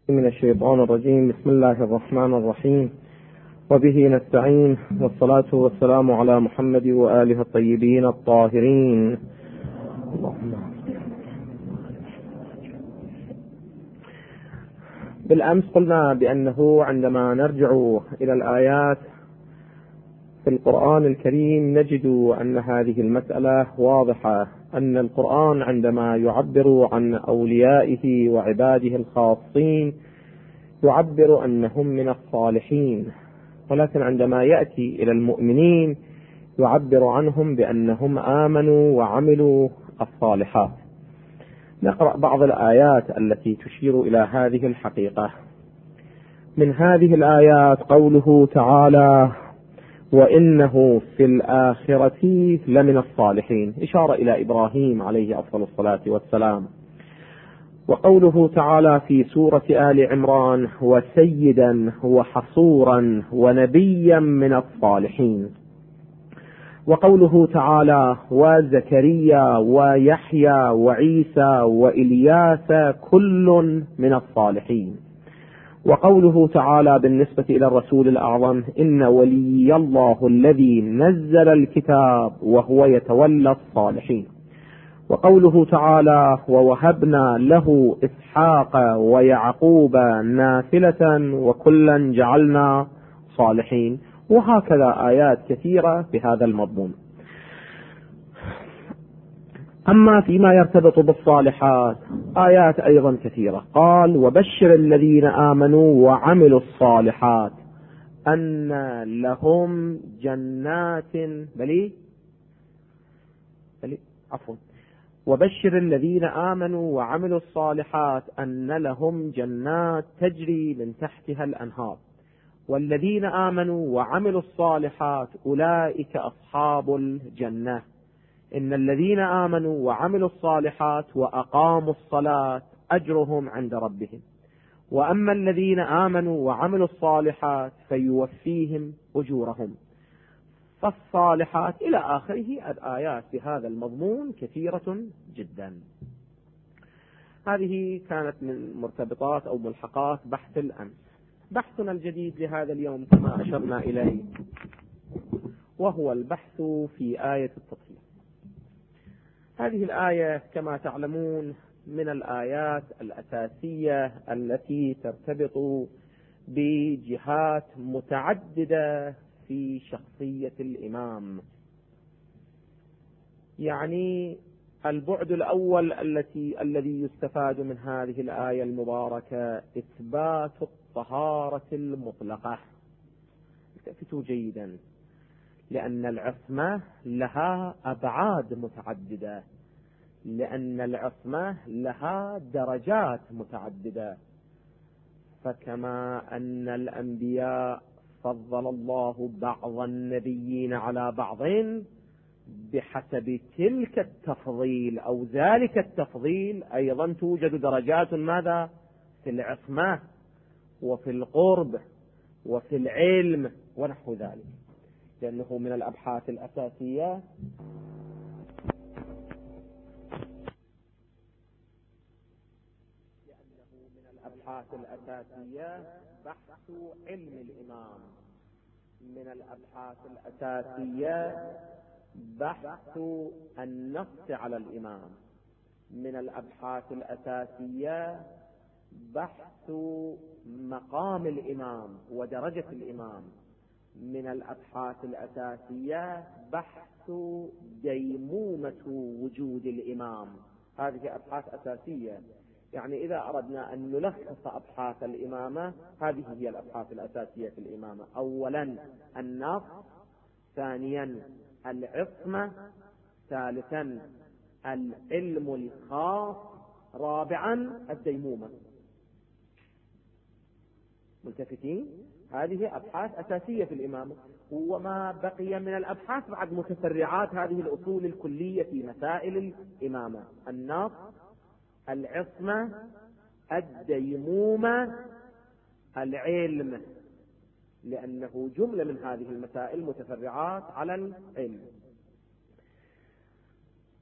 من الشيطان الرجيم. بسم الله الرحمن الرحيم، وبه نستعين، والصلاة والسلام على محمد وآله الطيبين الطاهرين. بالأمس قلنا بأنه عندما نرجع إلى الآيات في القرآن الكريم نجد أن هذه المسألة واضحة، أن القرآن عندما يعبر عن أوليائه وعباده الخاصين يعبر أنهم من الصالحين، ولكن عندما يأتي إلى المؤمنين يعبر عنهم بأنهم آمنوا وعملوا الصالحات. نقرأ بعض الآيات التي تشير إلى هذه الحقيقة. من هذه الآيات قوله تعالى: وإنه في الآخرة لمن الصالحين، إشارة إلى إبراهيم عليه أفضل الصلاة والسلام. وقوله تعالى في سورة آل عمران: وسيدا وحصورا ونبيا من الصالحين. وقوله تعالى: وزكريا ويحيى وعيسى وإلياس كل من الصالحين. وقوله تعالى بالنسبة إلى الرسول الأعظم: إن ولي الله الذي نزل الكتاب وهو يتولى الصالحين. وقوله تعالى: ووهبنا له إسحاق ويعقوب نافلة وكلا جعلنا صالحين. وهكذا آيات كثيرة بهذا المضمون. أما فيما يرتبط بالصالحات آيات أيضا كثيرة. قال: وبشر الذين آمنوا وعملوا الصالحات أن لهم جنات وبشر الذين آمنوا وعملوا الصالحات أن لهم جنات تجري من تحتها الأنهار، والذين آمنوا وعملوا الصالحات أولئك أصحاب الجنة. إن الذين آمنوا وعملوا الصالحات وأقاموا الصلاة أجرهم عند ربهم، وأما الذين آمنوا وعملوا الصالحات فيوفيهم أجورهم. فالصالحات إلى آخره. الآيات بهذا المضمون كثيرة جدا. هذه كانت من مرتبطات أو ملحقات بحث الأمس. بحثنا الجديد لهذا اليوم كما أشرنا إليه وهو البحث في آية التطهير. هذه الآية كما تعلمون من الآيات الأساسية التي ترتبط بجهات متعددة في شخصية الإمام. يعني البعد الأول الذي يستفاد من هذه الآية المباركة إثبات الطهارة المطلقة. التفتوا جيدا، لأن العصمة لها أبعاد متعددة، لأن العصمة لها درجات متعددة. فكما أن الأنبياء فضل الله بعض النبيين على بعض بحسب تلك التفضيل أو ذلك التفضيل، أيضا توجد درجات ماذا؟ في العصمة وفي القرب وفي العلم ونحو ذلك. لأنه من الأبحاث الأساسية بحث علم الإمام. من الأبحاث الأساسية بحث النص على الإمام. من الأبحاث الأساسية بحث مقام الإمام ودرجة الإمام. من الأبحاث الأساسية بحث ديمومة وجود الإمام. هذه أبحاث أساسية. يعني إذا أردنا أن نلخص أبحاث الإمامة، هذه هي الأبحاث الأساسية في الإمامة. أولا النص، ثانيا العصمة، ثالثا العلم الخاص، رابعا الديمومة. ملتفتين؟ هذه أبحاث أساسية في الإمامة. وما بقي من الأبحاث بعد متفرعات هذه الأصول الكلية في مسائل الإمامة: النص، العصمة، الديمومة، العلم، لأنه جملة من هذه المسائل متفرعات على العلم.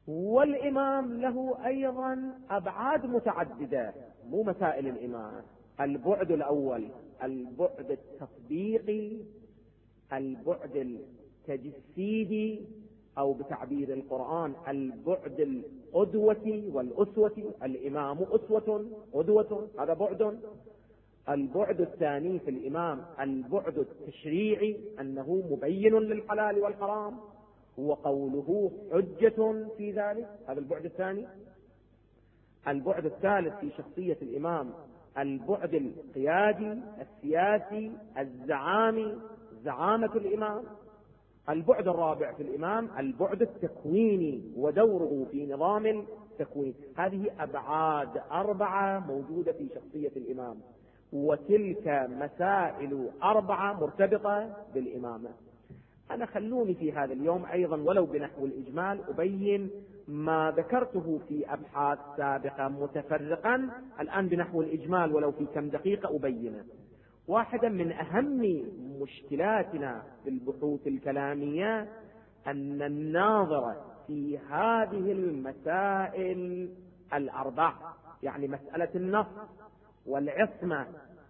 والإمام له أيضا أبعاد متعددة، مو مسائل الإمامة. البعد الأول البعد التطبيقي، البعد التجسيدي، أو بتعبير القرآن البعد القدوة والأسوة. الإمام أسوة قدوة، هذا بعد. البعد الثاني في الإمام البعد التشريعي، أنه مبين للحلال والحرام وقوله حجة في ذلك، هذا البعد الثاني. البعد الثالث في شخصية الإمام البعد القيادي السياسي الزعامي، زعامة الإمام. البعد الرابع في الإمام البعد التكويني ودوره في نظام التكوين. هذه أبعاد 4 موجودة في شخصية الإمام، وتلك مسائل 4 مرتبطة بالإمامة. أنا خلوني في هذا اليوم أيضا ولو بنحو الإجمال أبين ما ذكرته في أبحاث سابقة متفرقا، الآن بنحو الإجمال ولو في كم دقيقة أبينه. واحدة من أهم مشكلاتنا في البحوث الكلامية أن الناظر في هذه المسائل 4، يعني مسألة النص والعصمة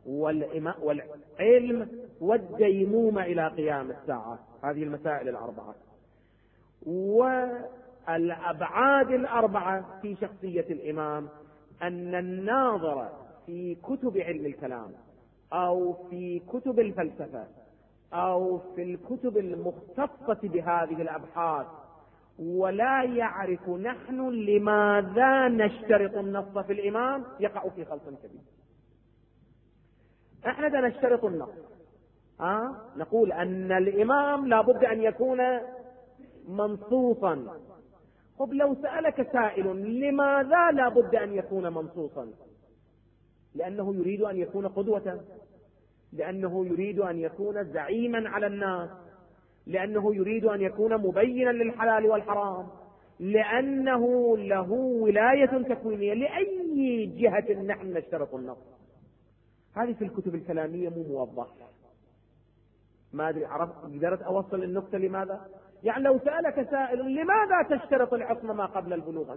والعلم والديمومة إلى قيام الساعة، هذه المسائل 4 والأبعاد 4 في شخصية الإمام، أن الناظر في كتب علم الكلام أو في كتب الفلسفة أو في الكتب المختصة بهذه الأبحاث ولا يعرف نحن لماذا نشترط النص في الإمام، يقع في خلط كبير. احنا دا نشترط النص، نقول أن الإمام لابد أن يكون منصوصا. طب لو سألك سائل لماذا لابد أن يكون منصوصا؟ لأنه يريد أن يكون قدوة، لأنه يريد أن يكون زعيما على الناس، لأنه يريد أن يكون مبينا للحلال والحرام، لأنه له ولاية تكوينية. لأي جهة نحن نشترط النص؟ هذه في الكتب الكلامية مو موضح. ما أدري قدرت أوصل النقطة لماذا؟ يعني لو سألك سائل لماذا تشترط العصمة ما قبل البلوغ؟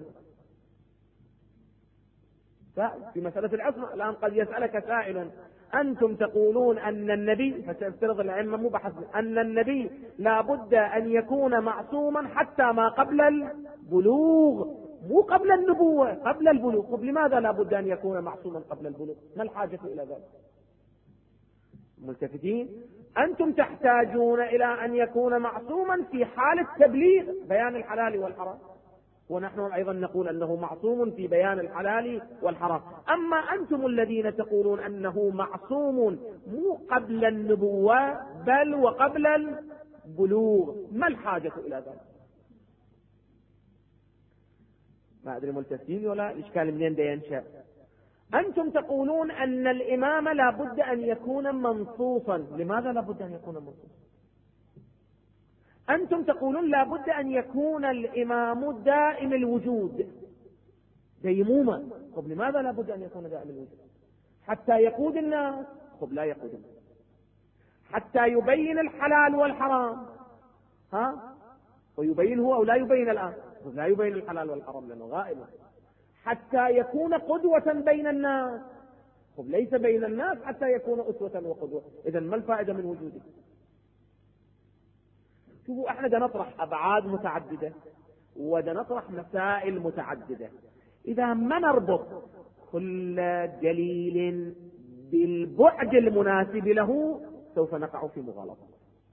في مسألة العصمة الآن قد يسألك سائل أنتم تقولون أن النبي، فتفترض العلم مو بحث، أن النبي لابد أن يكون معصوما حتى ما قبل البلوغ، مو قبل النبوة، قبل البلوغ. طب لماذا لابد أن يكون معصوما قبل البلوغ؟ ما الحاجة إلى ذلك؟ ملتفتين؟ أنتم تحتاجون إلى أن يكون معصوما في حالة تبليغ بيان الحلال والحرام، ونحن أيضا نقول أنه معصوم في بيان الحلال والحرام. أما أنتم الذين تقولون أنه معصوم مو قبل النبوة بل وقبل البلوغ، ما الحاجة إلى ذلك؟ ما أدري ملتفتين ولا الإشكال منين دا ينشأ. أنتم تقولون أن الإمام لابد أن يكون منصوصا، لماذا لابد أن يكون منصوصا؟ أنتم تقولون لابد أن يكون الإمام دائم الوجود، ديمومة. طب لماذا لابد أن يكون دائم الوجود؟ حتى يقود الناس. طب لا يقود الناس. حتى يبين الحلال والحرام، ويبين هو أو لا يبين الآن؟ طب لا يبين الحلال والحرام لأنه غائب. حتى يكون قدوة بين الناس. طب ليس بين الناس حتى يكون أسوة وقدوة. إذن ما الفائدة من وجوده؟ شوفوا احنا دا نطرح أبعاد متعددة ودا نطرح مسائل متعددة. إذا ما نربط كل دليل بالبعد المناسب له سوف نقع في مغالطة.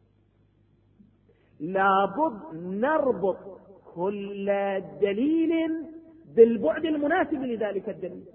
لابد نربط كل دليل بالبعد المناسب لذلك الدليل.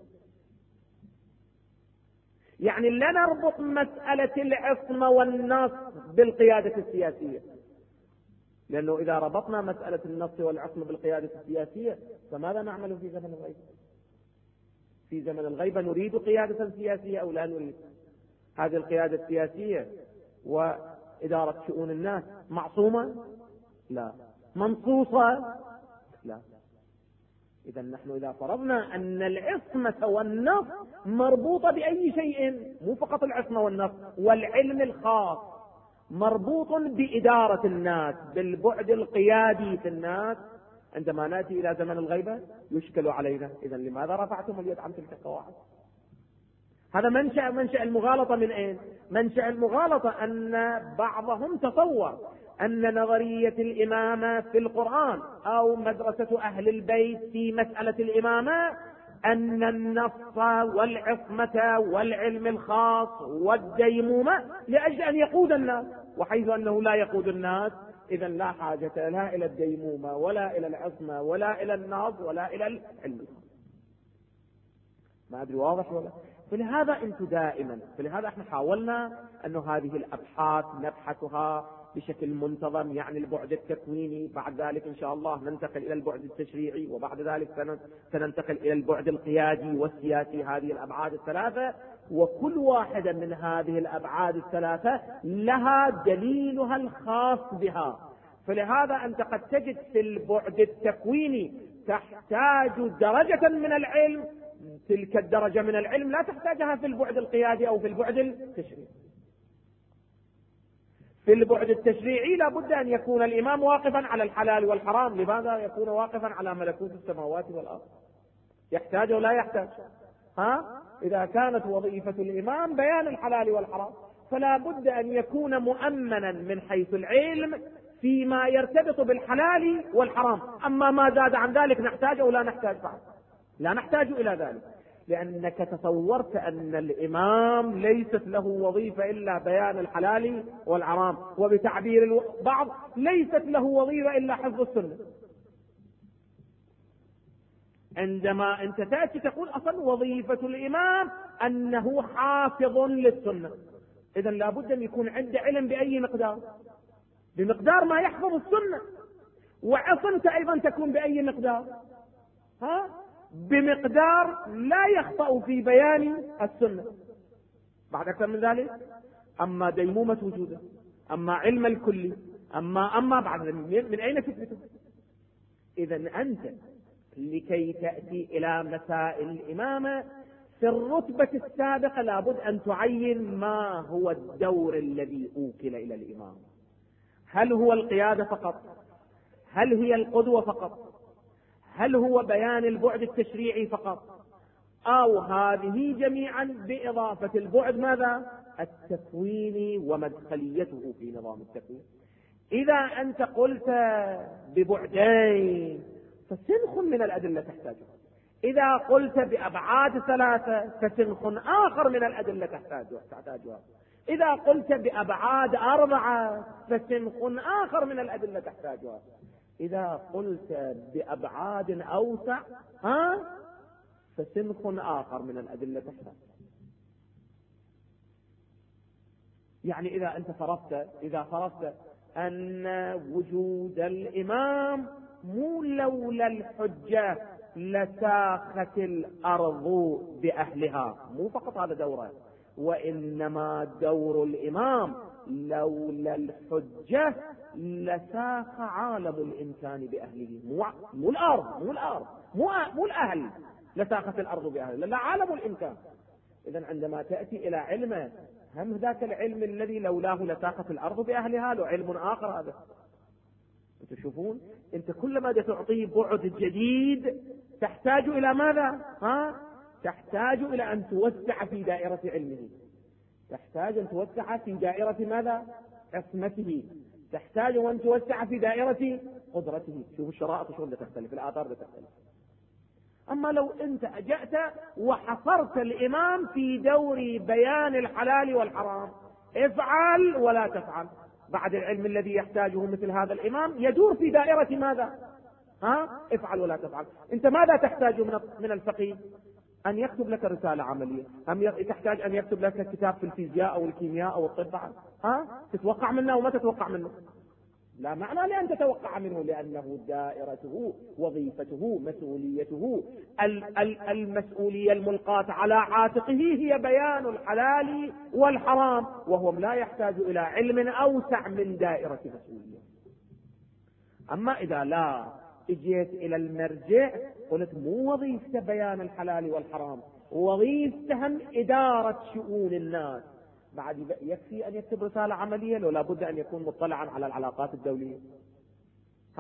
يعني لا نربط مسألة العصمة والنص بالقيادة السياسية، لأنه إذا ربطنا مسألة النص والعصمة بالقيادة السياسية فماذا نعمل في زمن الغيبة؟ في زمن الغيبة نريد قيادة سياسية أو لا نريد؟ هذه القيادة السياسية وإدارة شؤون الناس معصومة؟ لا. منصوصة؟ لا. إذا نحن إذا فرضنا أن العصمة والنص مربوطة بأي شيء، مو فقط العصمة والنص والعلم الخاص، مربوط بإدارة الناس بالبعد القيادي في الناس، عندما نأتي إلى زمن الغيبة يشكل علينا. إذا لماذا رفعتم اليد عن تلك القواعد؟ هذا منشأ المغالطة من أين؟ منشأ المغالطة أن بعضهم تصور أن نظرية الإمامة في القرآن أو مدرسة أهل البيت في مسألة الإمامة أن النص والعصمة والعلم الخاص والديمومة لأجل أن يقود الناس، وحيث أنه لا يقود الناس إذا لا حاجة لا إلى الديمومة ولا إلى العصمة ولا إلى النص ولا إلى العلم. ما أدري واضح ولا؟ فلهذا أنتم دائما، فلهذا احنا حاولنا أنه هذه الأبحاث نبحثها بشكل منتظم، يعني البعد التكويني، بعد ذلك إن شاء الله ننتقل إلى البعد التشريعي، وبعد ذلك سننتقل إلى البعد القيادي والسياسي، هذه الأبعاد الثلاثة، وكل واحدة من هذه الأبعاد الثلاثة لها دليلها الخاص بها. فلهذا أنت قد تجد في البعد التكويني تحتاج درجة من العلم، تلك الدرجة من العلم لا تحتاجها في البعد القيادي أو في البعد التشريعي. في البعد التشريعي لا بد أن يكون الإمام واقفا على الحلال والحرام. لماذا يكون واقفا على ملكوت السماوات والأرض؟ يحتاج ولا يحتاج؟ إذا كانت وظيفة الإمام بيان الحلال والحرام فلا بد أن يكون مؤمنا من حيث العلم فيما يرتبط بالحلال والحرام. أما ما زاد عن ذلك نحتاج أو لا نحتاج بعد؟ لا نحتاج إلى ذلك، لأنك تصورت أن الإمام ليست له وظيفة إلا بيان الحلال والحرام، وبتعبير البعض ليست له وظيفة إلا حفظ السنة. عندما أنت تأتي تقول أصلا وظيفة الإمام أنه حافظ للسنة، إذن لابد أن يكون عنده علم بأي مقدار؟ بمقدار ما يحفظ السنة. وعصمت أيضا تكون بأي مقدار؟ بمقدار لا يخطأ في بيان السنة. بعد أكثر من ذلك أما ديمومة وجوده، أما علم الكلي، أما بعد من أين تثبته؟ إذن أنت لكي تأتي إلى مسائل الإمامة في الرتبة السابقة لابد أن تعين ما هو الدور الذي أوكل إلى الإمام. هل هو القيادة فقط؟ هل هي القدوة فقط؟ هل هو بيان البعد التشريعي فقط؟ أو هذه جميعا بإضافة البعد ماذا؟ التكويني ومدخليته في نظام التكوين. إذا أنت قلت ببعدين فسنخ من الأدلة تحتاجها، إذا قلت بأبعاد ثلاثة فسنخ آخر من الأدلة تحتاجها، إذا قلت بأبعاد أربعة فسنخ آخر من الأدلة تحتاجها، إذا قلت بأبعاد أوسع فسنخ آخر من الأدلة تحتاج. يعني إذا أنت فرضت أن وجود الإمام مو لولا الحجة لساخت الأرض بأهلها، مو فقط هذا دوره، وإنما دور الإمام لولا الحجة لساخ عالم الإنسان بأهله، مو الأرض مو الأهل لساخت الأرض بأهله، لا عالم الإنسان. إذن عندما تأتي إلى علمه هم ذاك العلم الذي لولاه لساخت الأرض بأهلها له علم آخر هذا. تشوفون أنت كلما تعطيه بعد جديد تحتاج إلى ماذا؟ تحتاج إلى أن توسع في دائرة علمه، تحتاج أن توسع في دائرة ماذا؟ عصمته، تحتاج أن توسع في دائرة قدرته. شوفوا الشرائط شلون تختلف، الآثار تختلف. أما لو أنت أجأت وحصرت الإمام في دور بيان الحلال والحرام، افعل ولا تفعل، بعد العلم الذي يحتاجه مثل هذا الإمام يدور في دائرة ماذا؟ افعل ولا تفعل. أنت ماذا تحتاج من الفقيه؟ أن يكتب لك رسالة عملية، أم تحتاج أن يكتب لك كتاب في الفيزياء أو الكيمياء أو الطب؟ تتوقع منه وما تتوقع منه؟ لا معنى لأن تتوقع منه، لأنه دائرته وظيفته مسؤوليته المسؤولية الملقاة على عاتقه هي بيان الحلال والحرام، وهو لا يحتاج إلى علم أوسع من دائرة مسؤولية. أما إذا لا اجيت إلى المرجع قلت مو وظيفة بيان الحلال والحرام، وظيفتهم إدارة شؤون الناس، بعد يكفي أن يكتب رسالة عملية؟ لو لابد أن يكون مطلعا على العلاقات الدولية،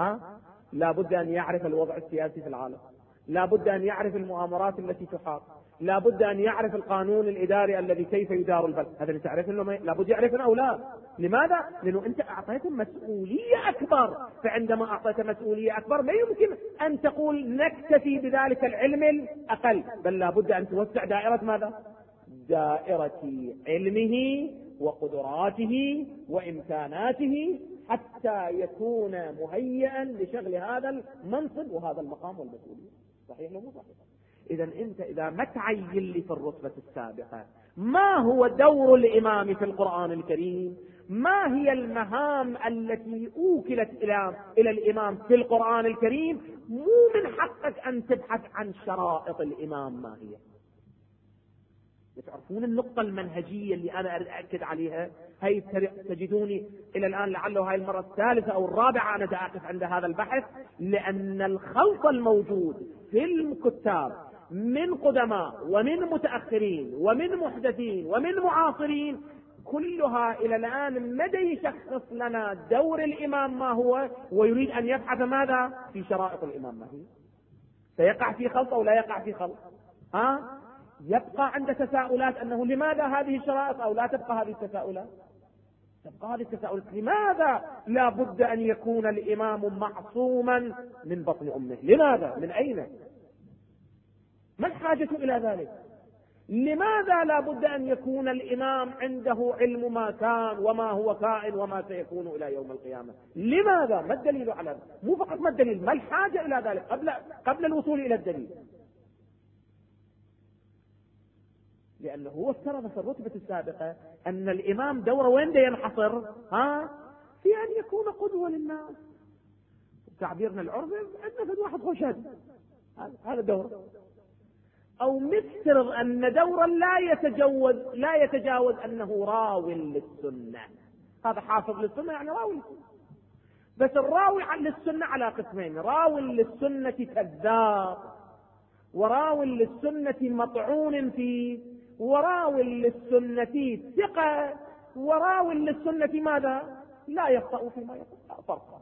لابد أن يعرف الوضع السياسي في العالم، لابد أن يعرف المؤامرات التي تحاط، لا بد أن يعرف القانون الإداري الذي كيف يدار البلد. هذا اللي تعرف أنه لا بد يعرفنا أو لا. لماذا؟ لأنه أنت أعطيته مسؤولية أكبر، فعندما أعطيته مسؤولية أكبر ما يمكن أن تقول نكتفي بذلك العلم الأقل، بل لا بد أن توسع دائرة ماذا؟ دائرة علمه وقدراته وإمكاناته حتى يكون مهيئا لشغل هذا المنصب وهذا المقام والمسؤولية. صحيح ولا مو صحيح؟ إذا أنت إذا ما تعين لي في الرتبة السابقة ما هو دور الإمام في القرآن الكريم، ما هي المهام التي أوكلت إلى الإمام في القرآن الكريم، مو من حقك أن تبحث عن شرائط الإمام ما هي. تعرفون النقطة المنهجية اللي أنا أأكد عليها؟ هي تجدوني إلى الآن لعله هاي المرة الثالثة أو الرابعة أنا أقف عند هذا البحث، لأن الخلط الموجود في الكتاب من قدماء ومن متأخرين ومن محدثين ومن معاصرين كلها إلى الآن مدى يشخص لنا دور الإمام ما هو، ويريد أن يبحث ماذا؟ في شرائط الإمام ما هي. سيقع في خلط أو لا يقع في خلط؟ يبقى عند تساؤلات أنه لماذا هذه الشرائط أو لا تبقى هذه التساؤلات؟ تبقى هذه التساؤلات. لماذا لا بد أن يكون الإمام معصوما من بطن أمه؟ لماذا؟ من أين؟ ما الحاجة إلى ذلك؟ لماذا لا بد أن يكون الإمام عنده علم ما كان وما هو كائن وما سيكون إلى يوم القيامة؟ لماذا؟ ما الدليل على ذلك؟ مو فقط ما الدليل، ما الحاجة إلى ذلك قبل الوصول إلى الدليل؟ لأنه هو افترض في الرتبة السابقة أن الإمام دوره وين ينحصر؟ في أن يكون قدوة للناس. تعبيرنا العربي عندنا في واحد خشد، هذا دوره. أو نفترض أن دورا لا يتجاوز أنه راوي للسنة. هذا حافظ للسنة يعني راوي للسنة. بس الراوي للسنة على قسمين: راوي للسنة كذاب، وراوي للسنة مطعون فيه، وراوي للسنة ثقة، وراوي للسنة ماذا؟ لا يخطأ فيما يخطأ. فرق.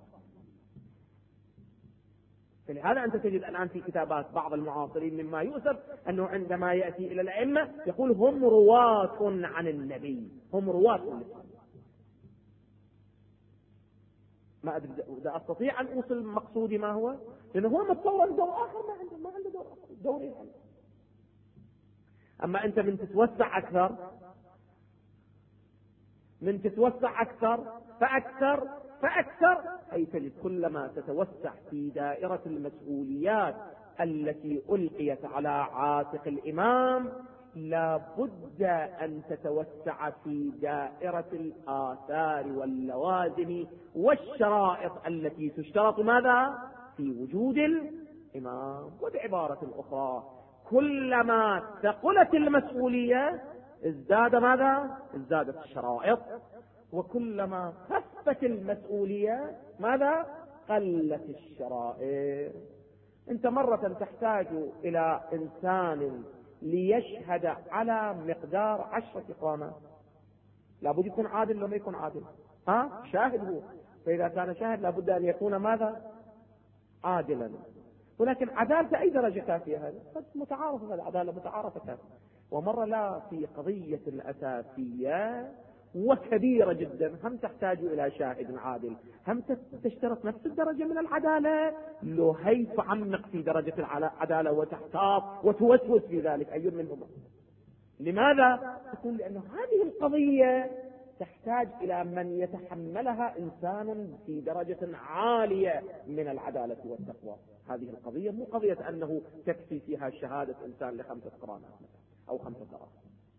فلهذا أنت تجد الآن في كتابات بعض المعاصرين مما يؤسف أنه عندما يأتي إلى الأئمة يقول هم رواة عن النبي، هم رواة للسنة. ما أدري إذا أستطيع أن أوصل مقصودي ما هو، لأنه هو متصور دور آخر ما عنده دورين. أما أنت من تتوسع أكثر فأكثر أي تجد كلما تتوسع في دائرة المسؤوليات التي ألقيت على عاتق الإمام لا بد أن تتوسع في دائرة الآثار واللوازم والشرائط التي تشترط ماذا؟ في وجود الإمام. وبعبارة أخرى كلما ثقلت المسؤولية ازداد ماذا؟ ازدادت الشرائط. وكلما خفت المسؤولية ماذا؟ قلت الشرائط. انت مرة تحتاج الى انسان ليشهد على مقدار 10 إقامات، لابد يكون عادل. لو ما يكون عادل شاهد هو، فإذا كان شاهد لابد أن يكون ماذا؟ عادلا. ولكن عدالة أي درجة كافية؟ هذا متعارف، العدالة متعارفة كافية. ومرة لا، في قضية أساسية وكبيرة جدا هم تحتاج إلى شاهد عادل، هم تشترط نفس الدرجة من العدالة. لو هي تعمق في درجة العدالة وتحتاط وتوسوس في ذلك أي منهما. لماذا؟ تقول لأنه هذه القضية تحتاج إلى من يتحملها إنسان في درجة عالية من العدالة والتقوى. هذه القضية مو قضية أنه تكفي فيها شهادة إنسان ل5 قرانات أو 5 قرانات.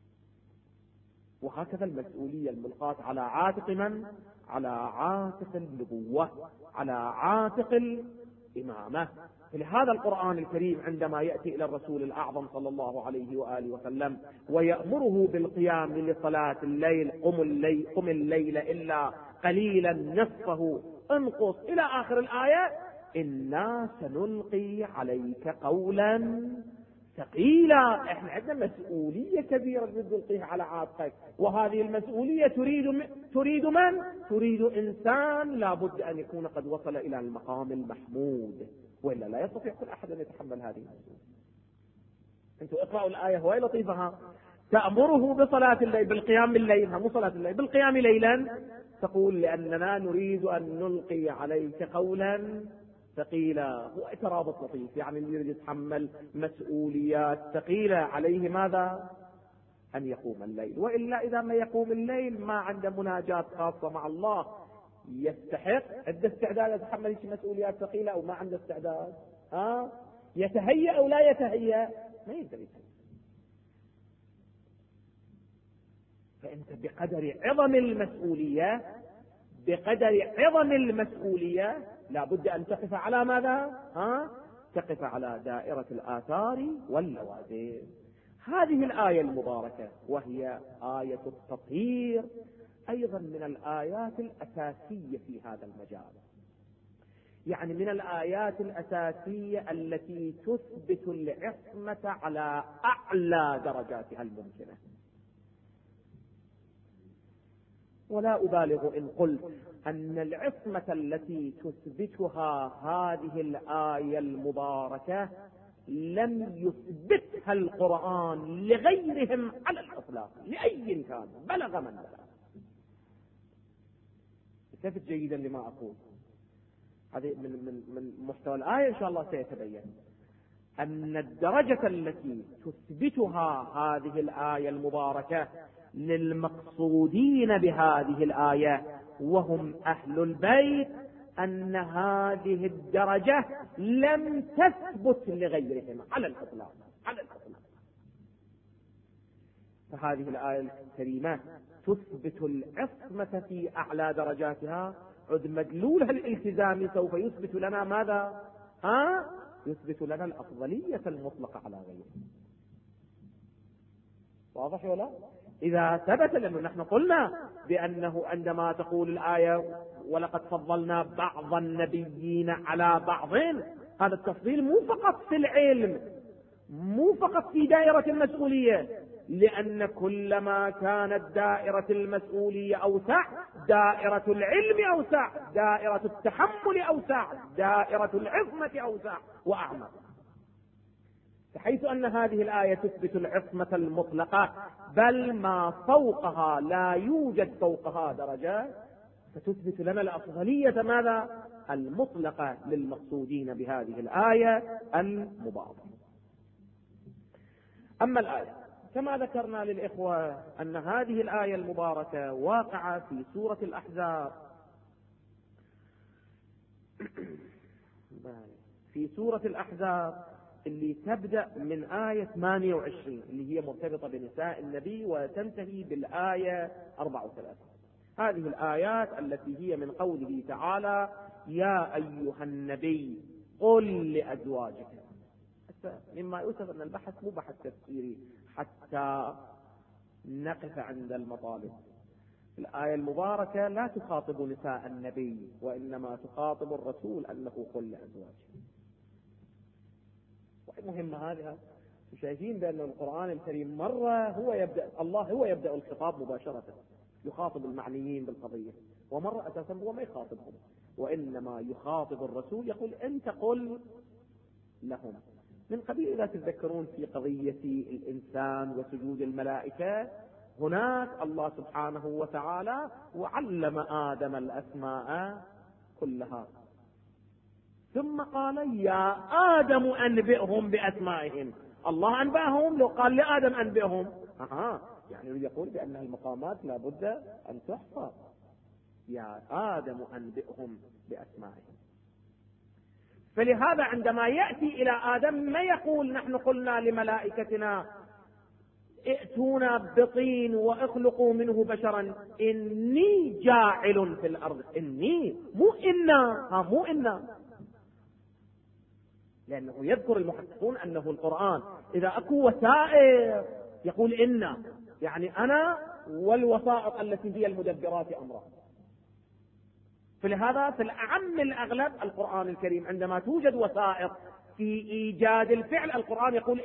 وهكذا المسؤولية الملقاة على عاتق من؟ على عاتق النبوة، على عاتق الإمامة. لهذا القرآن الكريم عندما يأتي إلى الرسول الأعظم صلى الله عليه وآله وسلم ويأمره بالقيام لصلاة الليل، قم الليل إلا قليلا نصفه انقص إلى آخر الآية، إنا سنلقي عليك قولا ثقيلا. احنا عندنا مسؤولية كبيرة نلقيها على عاتقك، وهذه المسؤولية تريد من؟ تريد إنسان لابد أن يكون قد وصل إلى المقام المحمود، وإلا لا يستطيع كل أحد أن يتحمل هذه المسؤولية. انتوا اقرأوا الآية وهي لطيفة، تأمره بصلاة الليل، بالقيام بالليل، مو صلاة الليل، بالقيام ليلا. تقول لأننا نريد أن نلقي عليك قولا ثقيلا. هو ترابط لطيف، يعني اللي يريد يتحمل مسؤوليات ثقيلة عليه ماذا؟ أن يقوم الليل. وإلا إذا ما يقوم الليل ما عنده مناجاة خاصة مع الله يستحق، عنده استعداد يتحمل مسؤوليات ثقيلة أو ما عنده استعداد؟ يتهيأ أو لا يتهيأ؟ ما يقدر يتهيأ. فأنت بقدر عظم المسؤولية لابد أن تقف على ماذا؟ تقف على دائرة الآثار واللوازم. هذه الآية المباركة وهي آية التطهير أيضا من الآيات الأساسية في هذا المجال، يعني من الآيات الأساسية التي تثبت العصمة على أعلى درجاتها الممكنة. ولا أبالغ إن قلت أن العصمة التي تثبتها هذه الآية المباركة لم يثبتها القرآن لغيرهم على الإطلاق، لأي كان بلغ من بلغ. التفت جيدا لما أقول، هذه من محتوى الآية إن شاء الله سيتبين أن الدرجة التي تثبتها هذه الآية المباركة للمقصودين بهذه الآية وهم أهل البيت، أن هذه الدرجة لم تثبت لغيرهم على الإطلاق. فهذه الآية الكريمة تثبت العصمة في أعلى درجاتها، عد مدلولها الالتزامي سوف يثبت لنا ماذا؟ يثبت لنا الأفضلية المطلقة على غيره. واضح ولا؟ إذا ثبت، لأنه نحن قلنا بأنه عندما تقول الآية ولقد فضلنا بعض النبيين على بعض، هذا التفضيل مو فقط في العلم، مو فقط في دائرة المسؤولية، لأن كلما كانت دائرة المسؤولية أوسع، دائرة العلم أوسع، دائرة التحمل أوسع، دائرة العصمة أوسع وأعمق. بحيث أن هذه الآية تثبت العصمة المطلقة، بل ما فوقها لا يوجد فوقها درجات، فتثبت لنا الأفضلية ماذا؟ المطلقة للمقصودين بهذه الآية المباركة. أما الآية كما ذكرنا للإخوة أن هذه الآية المباركة واقعة في سورة الأحزاب، في سورة الأحزاب اللي تبدأ من آية 28 اللي هي مرتبطة بنساء النبي وتنتهي بالآية 34. هذه الآيات التي هي من قوله تعالى: يا أيها النبي قل لأزواجك. مما يؤسف أن البحث مو بحث تفسيري حتى نقف عند المطالب. الآية المباركة لا تخاطب نساء النبي، وإنما تخاطب الرسول أنه قل لأزواجك. مهمة هذه. شايفين بأن القرآن الكريم مرة الله هو يبدأ الخطاب مباشرة، يخاطب المعنيين بالقضية، ومرة أساسا هو ما يخاطبهم، وإنما يخاطب الرسول، يقول أنت قل لهم. من قبيل إذا تذكرون في قضية الإنسان وسجود الملائكة، هناك الله سبحانه وتعالى وعلم آدم الأسماء كلها، ثم قال يا آدم أنبئهم بأسمائهم. الله أنبأهم، لو قال لآدم أنبئهم يعني يريد يقول بأن المقامات لابد أن تحفظ. يا آدم أنبئهم بأسمائهم. فلهذا عندما يأتي إلى آدم ما يقول نحن قلنا لملائكتنا ائتونا بطين واخلقوا منه بشرا إني جاعل في الأرض. إني مو إنا، لأنه يذكر المحققون أنه القرآن إذا أكو وسائر يقول إنا، يعني أنا والوسائط التي هي المدبرات أمره. فلهذا في الأعم الأغلب القرآن الكريم عندما توجد وسائط في إيجاد الفعل، القرآن يقول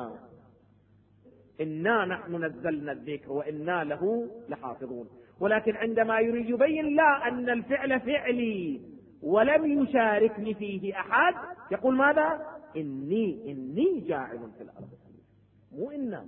إنا نحن نزلنا الذكر وإنا له لحافظون. ولكن عندما يريد يبين لا أن الفعل فعلي ولم يشاركني فيه أحد، يقول ماذا؟ إني جاعل في الأرض. مو إنا.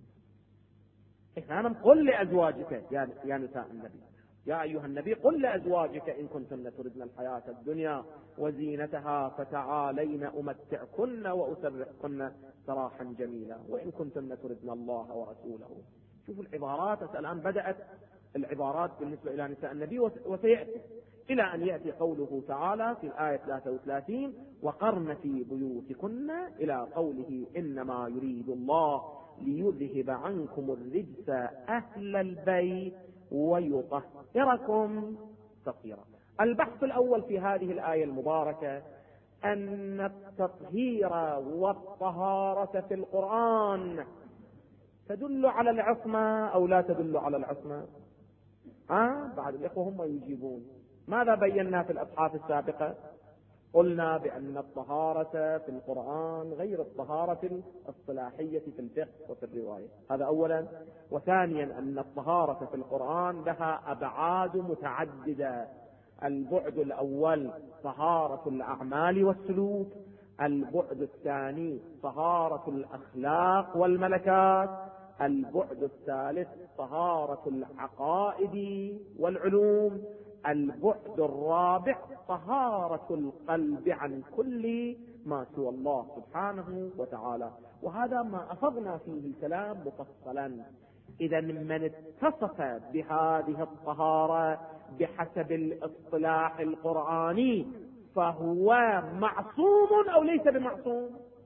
إحنا قل لأزواجك يا نساء النبي، يا أيها النبي قل لأزواجك إن كنتن تردن الحياة الدنيا وزينتها فتعالين أمتعكن وأسرحكن سراحا جميلا وإن كنتن تردن الله ورسوله. شوفوا العبارات، الآن بدأت العبارات بالنسبة إلى نساء النبي وسيأتي إلى أن يأتي قوله تعالى في الآية 33 وقرن في بيوتكن إلى قوله إنما يريد الله ليذهب عنكم الرجس أهل البيت ويطهركم تطهيرا. البحث الأول في هذه الآية المباركة أن التطهير والطهارة في القرآن تدل على العصمة أو لا تدل على العصمة؟ بعد الإخوة هم يجيبون. ماذا بينا في الأبحاث السابقة؟ قلنا بأن الطهارة في القرآن غير الطهارة الاصطلاحية في الفقه وفي الرواية، هذا أولا. وثانيا أن الطهارة في القرآن لها أبعاد متعددة. البعد الأول طهارة الأعمال والسلوك، البعد الثاني طهارة الأخلاق والملكات، البعد الثالث طهارة العقائد والعلوم، البعد الرابع طهارة القلب عن كل ما سوى الله سبحانه وتعالى. وهذا ما أفضنا فيه الكلام مفصلا. إذا من اتصف بهذه الطهارة بحسب الاصطلاح القرآني فهو معصوم أو ليس بمعصوم؟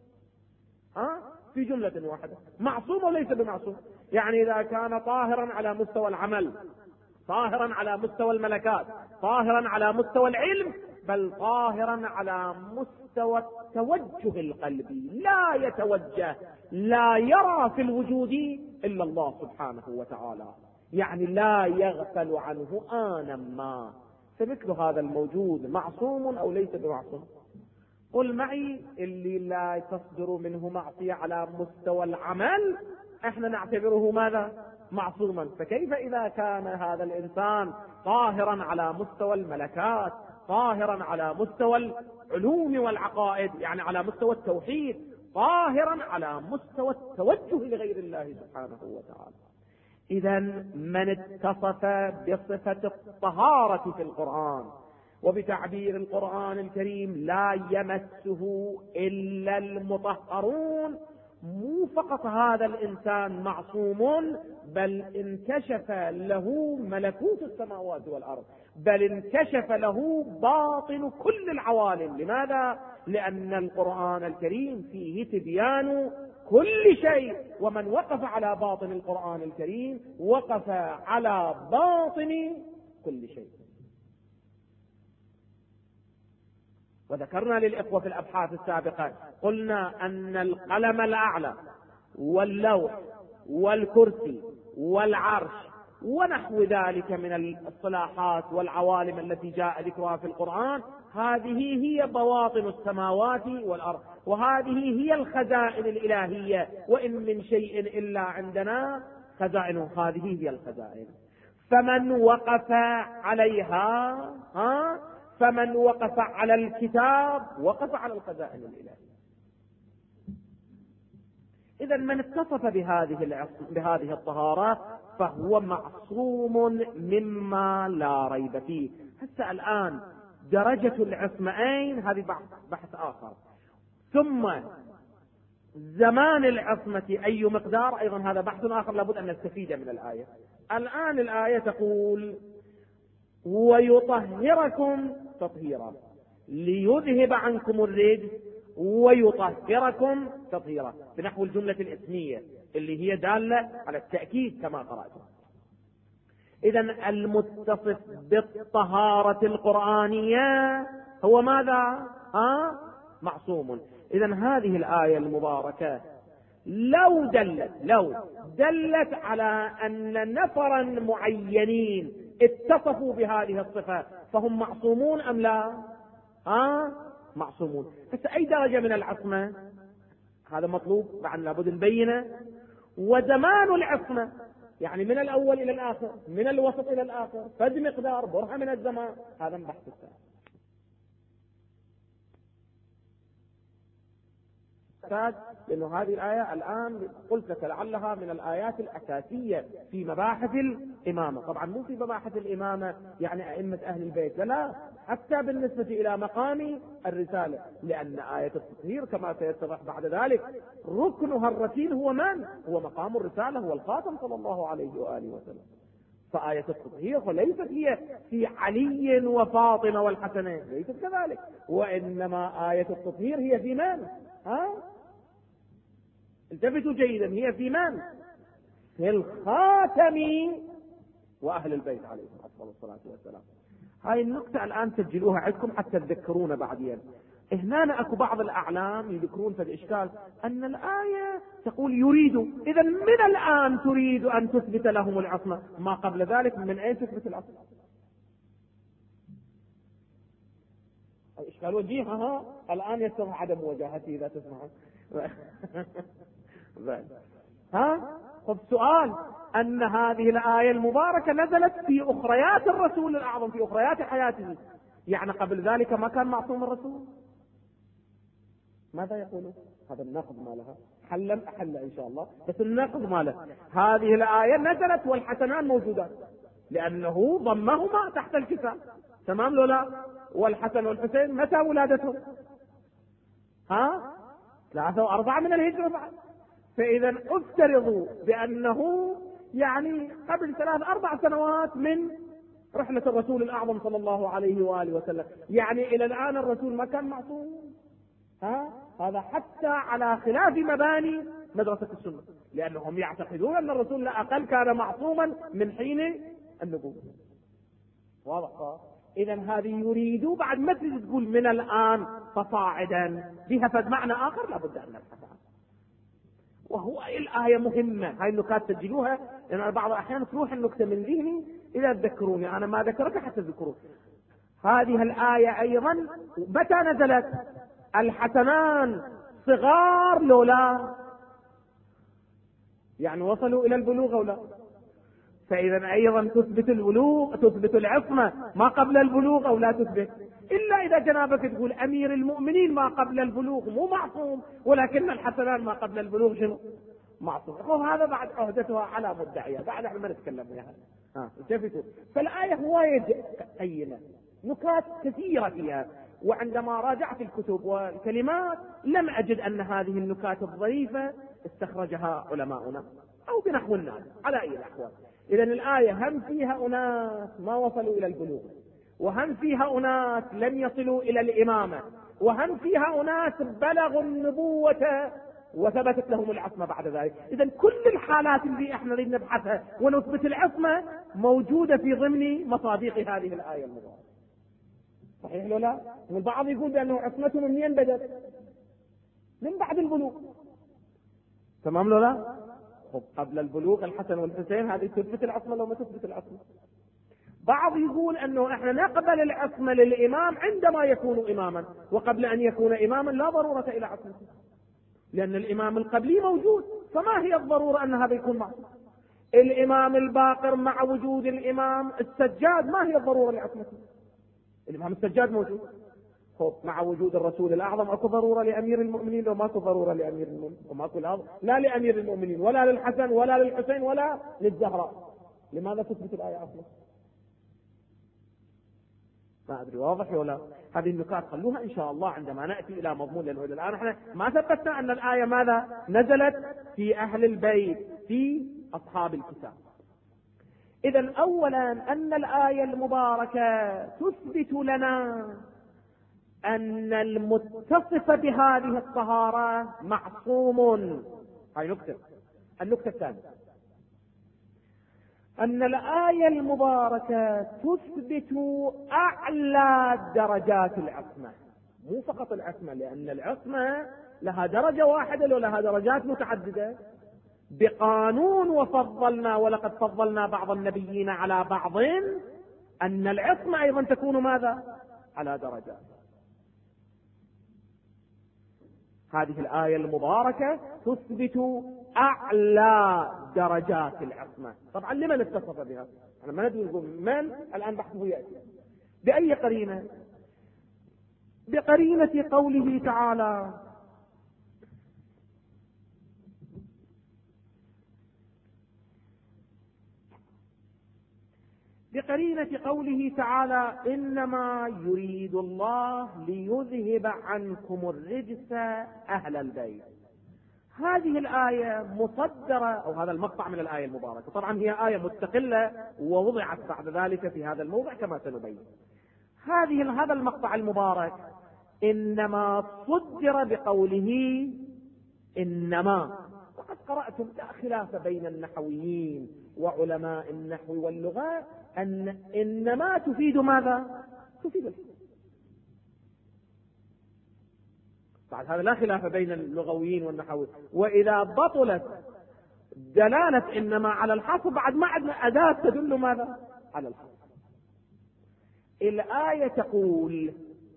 في جملة واحدة، معصوم أو ليس بمعصوم؟ يعني إذا كان طاهرا على مستوى العمل، طاهرا على مستوى الملكات، طاهرا على مستوى العلم، بل طاهرا على مستوى التوجه القلبي، لا يتوجه، لا يرى في الوجود إلا الله سبحانه وتعالى، يعني لا يغفل عنه آنا ما. فمثل هذا الموجود معصوم أو ليس بمعصوم؟ قل معي اللي لا تصدر منه معصية على مستوى العمل احنا نعتبره ماذا؟ معصوما. فكيف إذا كان هذا الإنسان طاهرا على مستوى الملكات، طاهرا على مستوى العلوم والعقائد، يعني على مستوى التوحيد، طاهرا على مستوى التوجه لغير الله سبحانه وتعالى؟ إذا من اتصف بصفة الطهارة في القرآن وبتعبير القرآن الكريم لا يمسه إلا المطهرون، مو فقط هذا الإنسان معصوم، بل انكشف له ملكوت السماوات والأرض، بل انكشف له باطن كل العوالم. لماذا؟ لأن القرآن الكريم فيه تبيان كل شيء، ومن وقف على باطن القرآن الكريم وقف على باطن كل شيء. وذكرنا للإخوة في الأبحاث السابقة، قلنا أن القلم الأعلى واللوح والكرسي والعرش ونحو ذلك من الصلاحات والعوالم التي جاء ذكرها في القرآن، هذه هي بواطن السماوات والأرض، وهذه هي الخزائن الإلهية، وإن من شيء إلا عندنا خزائنه، هذه هي الخزائن. فمن وقف عليها فمن وقف على الكتاب وقف على الخزائن الإلهية. إذا من اتصف بهذه الطهارات فهو معصوم مما لا ريب فيه. حتى الآن درجة العصمة أين؟ هذه بحث آخر. ثم زمان العصمة أي مقدار؟ أيضا هذا بحث آخر لابد أن نستفيد من الآية. الآن الآية تقول ويطهركم تطهيرا، ليذهب عنكم الرجس ويطهركم تطهيرا، بنحو الجملة الاسمية اللي هي دالة على التأكيد كما قرأتم. إذا المتصف بالطهارة القرآنية هو ماذا؟ معصوم. إذا هذه الآية المباركة لو دلت على أن نفرا معينين اتصفوا بهذه الصفة فهم معصومون أم لا؟ معصومون. بس أي درجة من العصمة؟ هذا مطلوب بعد لابد نبينه. وزمان العصمة يعني من الأول إلى الآخر، من الوسط إلى الآخر، فد مقدار برهة من الزمان، هذا بحث الثاني. تحتاج، لأنه هذه الآية الآن قلت لك لعلها من الآيات الأساسية في مباحث الإمامة. طبعا مو في مباحث الإمامة يعني أئمة أهل البيت، لا، حتى بالنسبة إلى مقام الرسالة، لأن آية التطهير كما سيتضح بعد ذلك ركنها الركين هو من؟ هو مقام الرسالة، هو الخاتم صلى الله عليه وآله وسلم. فآية التطهير ليست هي في علي وفاطمة والحسنين، ليست كذلك، وإنما آية التطهير هي في من؟ التفتوا جيدا، هي في من؟ في الخاتم وأهل البيت عليهم أفضل الصلاة والسلام. هاي النقطة الآن سجلوها عندكم حتى تذكرونا بعدين. هنا اكو بعض الاعلام يذكرون في الاشكال ان الايه تقول يريد، اذا من الان تريد ان تثبت لهم العصمه، ما قبل ذلك من اين تثبت العصمه؟ الاشكال وجيهها الان يتضح عدم وجاهته اذا تسمعون. طب سؤال، ان هذه الايه المباركه نزلت في اخريات الرسول الاعظم، في اخريات حياته، يعني قبل ذلك ما كان معصوم الرسول. ماذا يقولون؟ هذا النقض ما لها حلا أحل إن شاء الله، بس النقض ما له. هذه الآية نزلت والحسنان موجودات، لأنه ضمهما تحت الكتاب، تمام لو لا؟ والحسن والحسين متى ولادتهم؟ 3 و4 من الهجرة بعد. فإذا افترضوا بأنه يعني قبل 3-4 سنوات من رحلة الرسول الأعظم صلى الله عليه وآله وسلم، يعني إلى الآن الرسول ما كان معصوم. هذا حتى على خلاف مباني مدرسة السنة، لأنهم يعتقدون أن الرسول لا أقل كان معصوما من حين النبوة. واضح؟ إذا هذه يريد بعد ما تقول من الآن فصاعدا بها فد معنى آخر لابد أن نبحث عنه، وهو الآية مهمة. هاي النكات تسجلوها، لأن يعني بعض الأحيان تروح النكتة من ذهني إذا تذكروني، أنا ما ذكرتها حتى تذكرون. هذه الآية أيضا متى نزلت؟ الحسنان صغار لو لا؟ يعني وصلوا إلى البلوغ أو لا؟ فإذا أيضا تثبت البلوغ، تثبت العصمة ما قبل البلوغ أو لا تثبت؟ إلا إذا جنابك تقول أمير المؤمنين ما قبل البلوغ مو معصوم، ولكن الحسنان ما قبل البلوغ شنو؟ معصوم. هذا بعد عهدتها على مدعية، بعد احنا ما نتكلم وياها. شفتوا؟ فالآية وايد قيمة، نكات كثيرة فيها، وعندما راجعت الكتب والكلمات لم أجد أن هذه النكات الظريفة استخرجها علماؤنا أو بنحو الناس على أي الأحوال. إذا الآية هم فيها أناس ما وصلوا إلى البلوغ، وهم فيها أناس لم يصلوا إلى الإمامة، وهم فيها أناس بلغوا النبوة وثبتت لهم العصمة بعد ذلك. إذا كل الحالات اللي احنا نريد نبحثها ونثبت العصمة موجودة في ضمن مصادق هذه الآية المباركة. صحيح لو لا؟ والبعض يقول بأنه عصمته منين بدت؟ من بعد البلوغ، تمام لو لا؟ قبل البلوغ الحسن والحسين هذه تثبت العصمة لو ما تثبت العصمة. بعض يقول أنه احنا نقبل العصمة للإمام عندما يكون إماما، وقبل أن يكون إماما لا ضرورة إلى عصمته، لأن الإمام القبلي موجود، فما هي الضرورة أن هذا يكون معصوم؟ الإمام الباقر مع وجود الإمام السجاد ما هي الضرورة لعصمته؟ الإمام السجاد موجود، مع وجود الرسول الأعظم أكو ضرورة لأمير المؤمنين لو ماكو ضرورة لأمير المؤمنين، وماكو لا لأمير المؤمنين ولا للحسن ولا للحسين ولا للزهراء. لماذا تثبت الآية أصلا؟ ما أدري، واضح ولا؟ هذه النكات خلوها إن شاء الله عندما نأتي إلى مضمون، لأنه الآن احنا ما ثبتنا أن الآية ماذا نزلت في أهل البيت في أصحاب الكتاب. إذن أولا أن الآية المباركة تثبت لنا أن المتصف بهذه الطهارة معصوم. هاي نكتة. النكتة الثانية أن الآية المباركة تثبت أعلى درجات العصمة، مو فقط العصمة، لأن العصمة لها درجة واحدة لو لها درجات متعددة بقانون، وفضلنا ولقد فضلنا بعض النبيين على بعض، أن العصمة أيضا تكون ماذا؟ على درجات. هذه الآية المباركة تثبت أعلى درجات العصمة. طبعا لمن اتصف بها؟ أنا ما ندري نقول من، الآن بحثه يأتي. بأي قرينة؟ بقرينة قوله تعالى بقرينة قوله تعالى إنما يريد الله ليذهب عنكم الرجس أهل البيت. هذه الآية مصدرة، أو هذا المقطع من الآية المباركة، طبعا هي آية مستقلة ووضعت بعد ذلك في هذا الموضع كما سنبين. هذا المقطع المبارك إنما صدر بقوله إنما. وقد قرأتم لا خلاف بين النحويين وعلماء النحو واللغة أن إنما تفيد ماذا؟ تفيد الحصر. بعد هذا لا خلاف بين اللغويين والنحويين. وإذا بطلت دلالة إنما على الحصر بعد ما عندنا أداة تدل ماذا؟ على الحصر. الآية تقول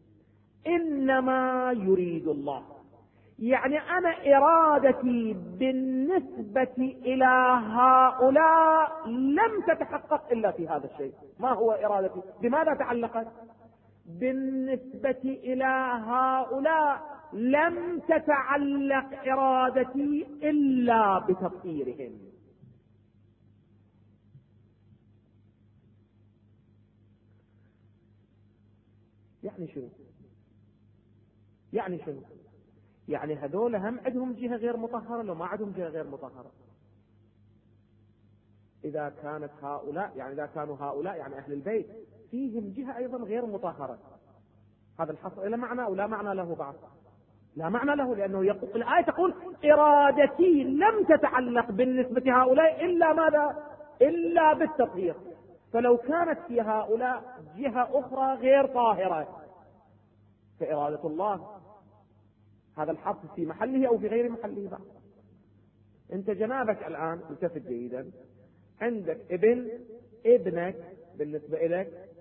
إنما يريد الله، يعني أنا إرادتي بالنسبة إلى هؤلاء لم تتحقق إلا في هذا الشيء. ما هو إرادتي؟ بماذا تعلقت؟ بالنسبة إلى هؤلاء لم تتعلق إرادتي إلا بتطهيرهم. يعني شنو؟ يعني هذول هم عندهم جهة غير مطهرة لو ما عندهم جهة غير مطهرة. إذا كانوا هؤلاء يعني أهل البيت فيهم جهة أيضا غير مطهرة. هذا الحصر لا معنى أو لا معنى له بعد؟ لا معنى له، لأنه الآية تقول إرادتي لم تتعلق بالنسبة هؤلاء إلا ماذا؟ إلا بالتطهير. فلو كانت في هؤلاء جهة أخرى غير طاهرة فإرادة الله هذا الحصر في محله أو في غير محله بعد. أنت جنابك الآن التفت جيدا، عندك ابنك بالنسبة إليك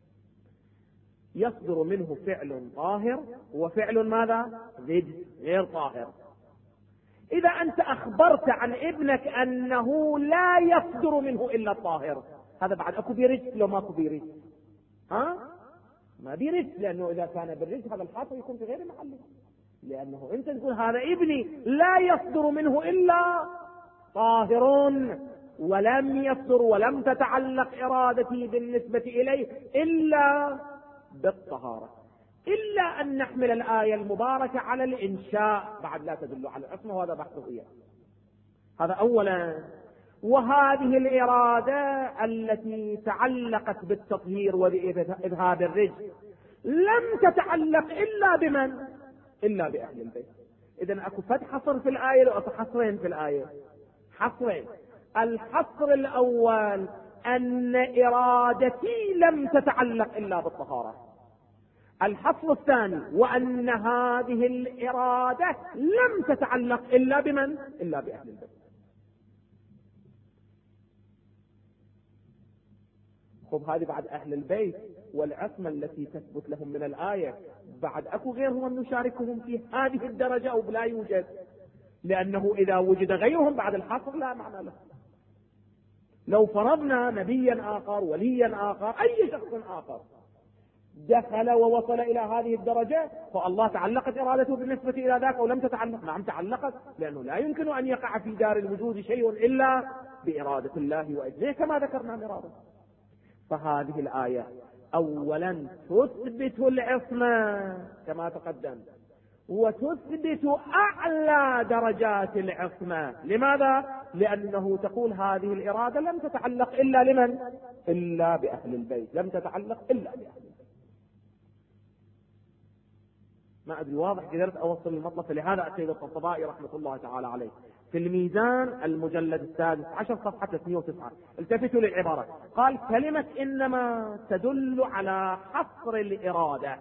يصدر منه فعل طاهر وفعل ماذا؟ غير طاهر. إذا أنت أخبرت عن ابنك أنه لا يصدر منه إلا الطاهر، هذا بعد أكو بيرجس لو ما أكو بيرجس؟ ما بيرجس، لأنه إذا كان بالرجس هذا الحصر يكون في غير محله، لأنه أنت تقول هذا ابني لا يصدر منه إلا طاهر ولم يصدر ولم تتعلق إرادتي بالنسبة إليه إلا بالطهارة. إلا أن نحمل الآية المباركة على الإنشاء بعد لا تدل على العصمة، وهذا بحثه إياه. هذا أولا. وهذه الإرادة التي تعلقت بالتطهير وإذهاب الرجس لم تتعلق إلا بمن؟ إلا بأهل البيت. إذن أكو حصر في الآية وأكو حصرين في الآية. حصرين. الحصر الأول أن إرادتي لم تتعلق إلا بالطهارة. الحصر الثاني وأن هذه الإرادة لم تتعلق إلا بمن؟ إلا بأهل البيت. خب هذه بعد أهل البيت والعصمة التي تثبت لهم من الآية، بعد أكو غيرهم نشاركهم في هذه الدرجة أو لا يوجد؟ لأنه إذا وجد غيرهم بعد الحصر لا معنى له. لو فرضنا نبيا آخر وليا آخر أي شخص آخر دخل ووصل إلى هذه الدرجة فالله تعلقت إرادته بالنسبة إلى ذاك أو لم تتعلق؟ نعم تعلقت، لأنه لا يمكن أن يقع في دار الوجود شيء إلا بإرادة الله وإذنه كما ذكرنا مرارا. فهذه الآية أولا تثبت العصمة كما تقدم، وتثبت أعلى درجات العصمة. لماذا؟ لأنه تقول هذه الإرادة لم تتعلق إلا لمن؟ إلا بأهل البيت، لم تتعلق إلا بأهل البيت. ما أدري واضح قدرت أوصل المطلب. فلهذا السيد الطبطبائي رحمة الله تعالى عليه في الميزان المجلد 16 صفحة 309 التفتوا للعبارة، قال كلمة إنما تدل على حصر الإرادة،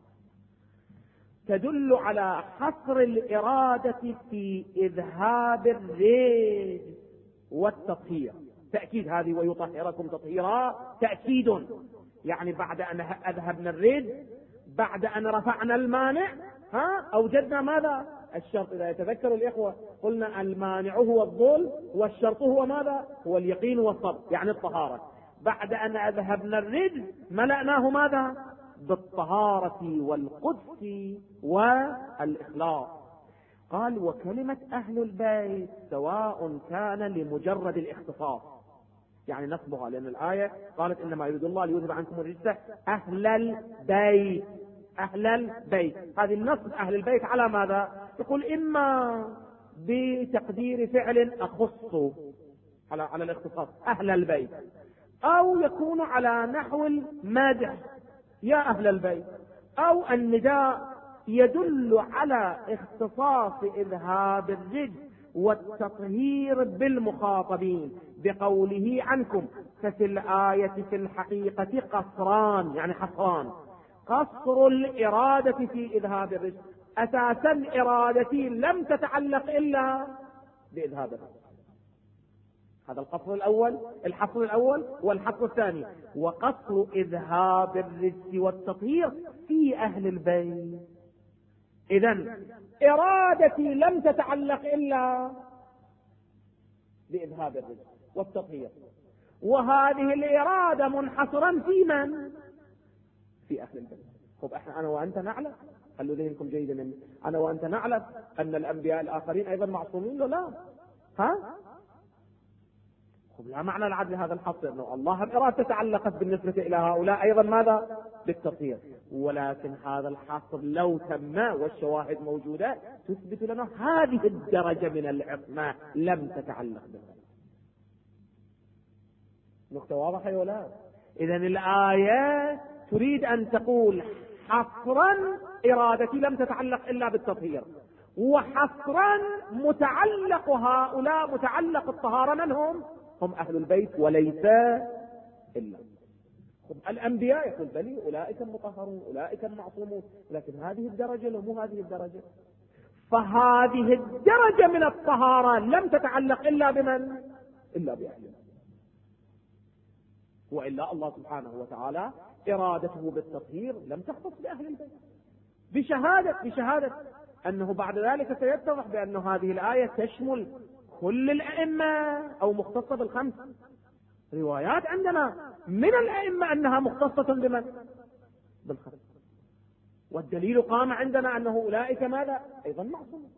تدل على حصر الإرادة في إذهاب الرجس والتطهير. تأكيد هذه ويطهركم تطهيرا، تأكيد يعني بعد أن أذهبنا الرجس، بعد أن رفعنا المانع أوجدنا ماذا؟ الشرط. إذا يتذكر الإخوة قلنا المانع هو الظلم والشرط هو ماذا؟ هو اليقين والصبر، يعني الطهارة. بعد أن أذهبنا الرجس ملأناه ماذا؟ بالطهارة والقدس والإخلاص. قال وكلمة أهل البيت سواء كان لمجرد الاختصاص، يعني نصبها، لأن الآية قالت إنما يريد الله ليذهب عنكم الرجس أهل البيت. أهل البيت، هذه النصب أهل البيت على ماذا؟ يقول إما بتقدير فعل أخص على الاختصاص أهل البيت، أو يكون على نحو المادح يا أهل البيت، أو النداء يدل على اختصاص إذهاب الرجس والتطهير بالمخاطبين بقوله عنكم. ففي الآية في الحقيقة قصران، يعني حصران. قصر الإرادة في إذهاب الرجس، أساسا إرادتي لم تتعلق إلا بإذهاب الرجس. هذا القصر الأول، الحصر الأول. والحصر الثاني وقصر إذهاب الرجس والتطهير في أهل البيت. إذن إرادتي لم تتعلق إلا بإذهاب الرجس والتطهير، وهذه الإرادة منحصرا في من؟ في أهل البيت. طب احنا أنا وأنت نعلم، خلوا ذهنكم جيدا مني، أنا وأنت نعلم أن الأنبياء الآخرين أيضا معصومين لا؟ ها؟ لا معنى العدل هذا الحصر، أنه الله الإرادة تعلقت بالنسبة إلى هؤلاء أيضا ماذا؟ بالتطهير. ولكن هذا الحصر لو تم والشواهد موجودة تثبت لنا هذه الدرجة من العصمة لم تتعلق بها. نقطة واضحة ولا؟ إذن الآية تريد أن تقول حصرا إرادتي لم تتعلق إلا بالتطهير، وحصرا متعلق هؤلاء متعلق الطهارة من هم؟ هم أهل البيت وليس إلا. الأنبياء يقول بلي أولئك المطهرون أولئك المعصومون، لكن هذه الدرجة لو مو هذه الدرجة، فهذه الدرجة من الطهارة لم تتعلق إلا بمن؟ إلا بأهل. وإلا الله سبحانه وتعالى إرادته بالتطهير لم تختص بأهل البيت، بشهادة أنه بعد ذلك سيتضح بأن هذه الآية تشمل كل الأئمة أو مختصة بالخمس. روايات عندنا من الأئمة أنها مختصة بمن؟ بالخمس. والدليل قام عندنا أنه أولئك ماذا؟ أيضا معصومون.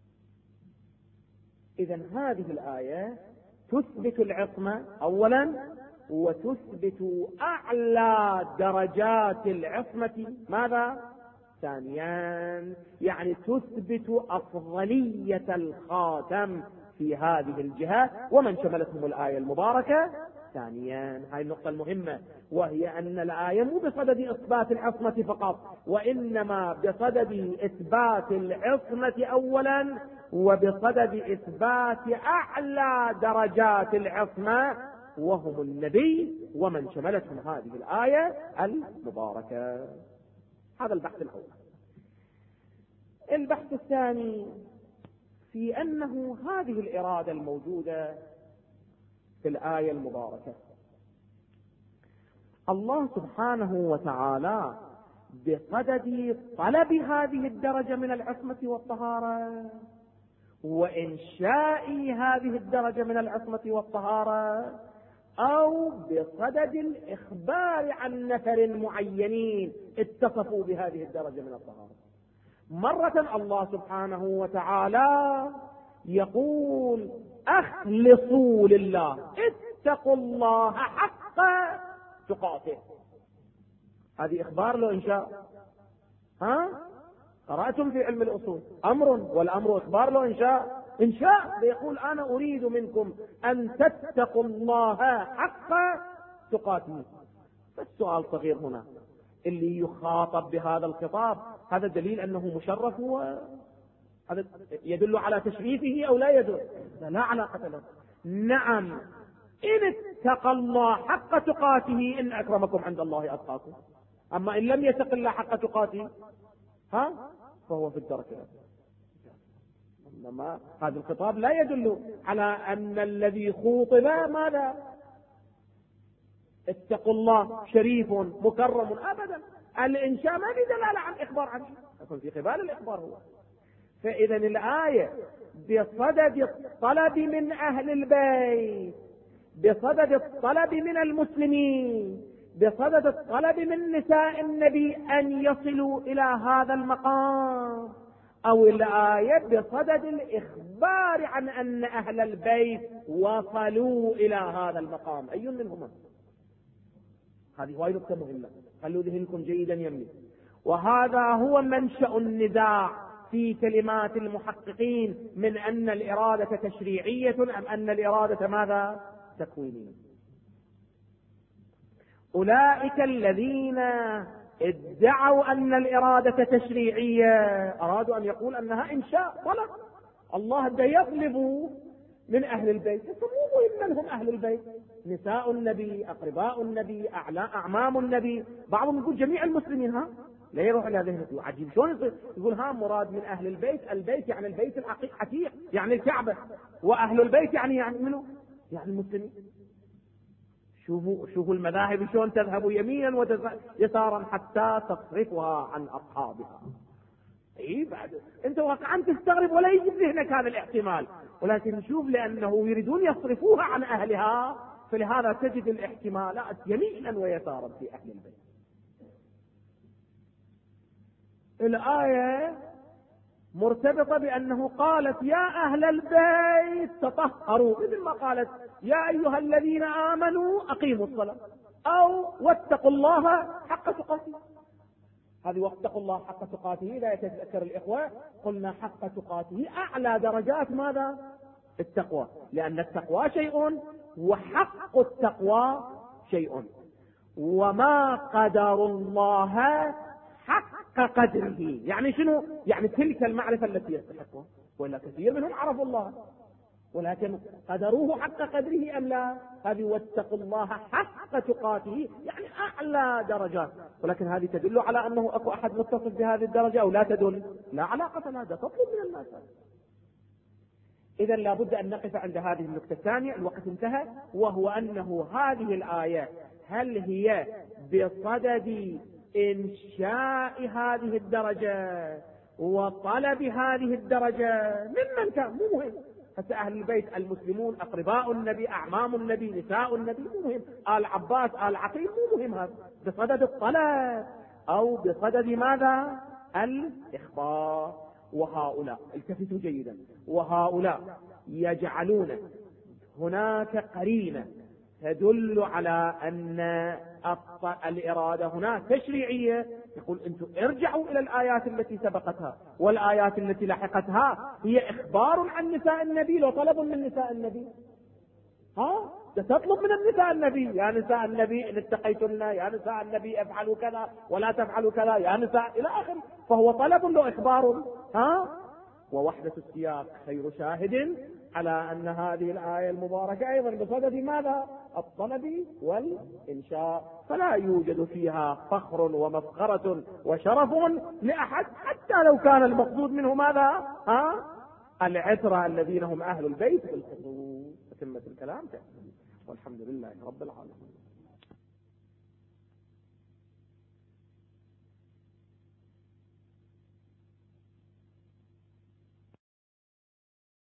إذن هذه الآية تثبت العصمة أولا، وتثبت أعلى درجات العصمة ماذا؟ ثانيا، يعني تثبت أفضلية الخاتم في هذه الجهة ومن شملتهم الآية المباركة. ثانيا، هذه النقطة المهمة، وهي أن الآية مو بصدد إثبات العصمة فقط، وإنما بصدد إثبات العصمة أولا، وبصدد إثبات أعلى درجات العصمة وهم النبي ومن شملتهم هذه الآية المباركة. هذا البحث الأول. البحث الثاني في أنه هذه الإرادة الموجودة في الآية المباركة الله سبحانه وتعالى بصدد طلب هذه الدرجة من العصمة والطهارة وإنشاء هذه الدرجة من العصمة والطهارة، أو بصدد الإخبار عن نفر معينين اتصفوا بهذه الدرجة من الطهارة. مرة الله سبحانه وتعالى يقول أخلصوا لله، اتقوا الله حق تقاته. هذه إخبار له إنشاء. قرأتم في علم الأصول أمر، والأمر إخبار له إنشاء بيقول أنا أريد منكم أن تتقوا الله حق تقاته. فالسؤال صغير هنا، اللي يخاطب بهذا الخطاب هذا دليل أنه مشرف، هذا يدل على تشريفه أو لا يدل؟ لا علاقة له. نعم، إن اتقى الله حق تقاته إن أكرمكم عند الله أتقاكم. أما إن لم يتق الله حق تقاته فهو في الدرك الأسفل. إنما هذا الخطاب لا يدل على أن الذي خوطب ماذا؟ اتقوا الله شريف مكرم أبدا. الإنشاء ما في دلالة عن إخبار عنه، يكون في قبال الإخبار هو. فإذا الآية بصدد الطلب من أهل البيت، بصدد الطلب من المسلمين، بصدد الطلب من نساء النبي أن يصلوا إلى هذا المقام، أو الآية بصدد الإخبار عن أن أهل البيت وصلوا إلى هذا المقام؟ أي منهما؟ هذه هواي نقطة مهمة، خلوا ذهنكم جيدا يمي. وهذا هو منشأ النزاع في كلمات المحققين من أن الإرادة تشريعية أم أن الإرادة ماذا؟ تكوينية. أولئك الذين ادعوا أن الإرادة تشريعية أرادوا أن يقول أنها إنشاء طلب. الله ده يطلب من أهل البيت، مو من هم أهل البيت؟ نساء النبي، أقرباء النبي، أعمام النبي، بعضهم يقول جميع المسلمين. ها لا يروح إلى ذهنه عجيب شلون يقول ها مراد من أهل البيت؟ البيت يعني البيت العتيق يعني الكعبة، وأهل البيت يعني منه؟ يعني المسلمين. شوفوا المذاهب شلون تذهب يمينا ويسارا حتى تصرفها عن أصحابها. اي بعد انت واقعا تستغرب ولا يجي ذهنك هذا الاحتمال، ولكن شوف لانه يريدون يصرفوها عن اهلها، فلهذا تجد الاحتمالات يمينا ويسارا في اهل البيت. الآية مرتبطة بأنه قالت يا أهل البيت تطهروا، مثل ما قالت يا أيها الذين آمنوا أقيموا الصلاة، أو واتقوا الله حق تقاته. هذه واتقوا الله حق تقاته لا يتذكر الإخوة، قلنا حق تقاته أعلى درجات ماذا؟ التقوى، لأن التقوى شيء وحق التقوى شيء. وما قدر الله حق قدره، يعني شنو؟ يعني تلك المعرفة التي يستحقها، ولا كثير منهم عرفوا الله ولكن قدروه حق قدره أم لا؟ هذه واتقوا الله حق تقاته يعني أعلى درجات، ولكن هذه تدل على أنه أكو أحد متصف بهذه الدرجة أو لا تدل؟ لا علاقة لها، تطلب من الناس. إذا لابد أن نقف عند هذه النقطة الثانية، الوقت انتهى، وهو أنه هذه الآية هل هي بصدد إنشاء هذه الدرجة وطلب هذه الدرجة ممن كان؟ مو مهم. حتى أهل البيت المسلمون، أقرباء النبي، أعمام النبي، نساء النبي، مو مهم. آل عباس، آل عقيل، مو مهم. هذا بصدد الطلب أو بصدد ماذا؟ الإخبار. وهؤلاء التفتوا جيدا، وهؤلاء يجعلون هناك قرينة تدل على أن الإرادة هنا تشريعية. يقول أنتم ارجعوا إلى الآيات التي سبقتها والآيات التي لحقتها، هي إخبار عن نساء النبي. لو طلب من نساء النبي، تطلب من النساء النبي يا نساء النبي إن اتقيتن، يا نساء النبي افعلوا كذا ولا تفعلوا كذا، يا نساء إلى آخره. فهو طلب له إخبار. ووحدة السياق خير شاهد على أن هذه الآية المباركة أيضا بصدد ماذا؟ الطلب والإنشاء، فلا يوجد فيها فخر ومفخرة وشرف لأحد، حتى لو كان المقصود منه ماذا؟ العترة الذين هم أهل البيت بالخصوص. تتمة الكلام والحمد لله رب العالمين.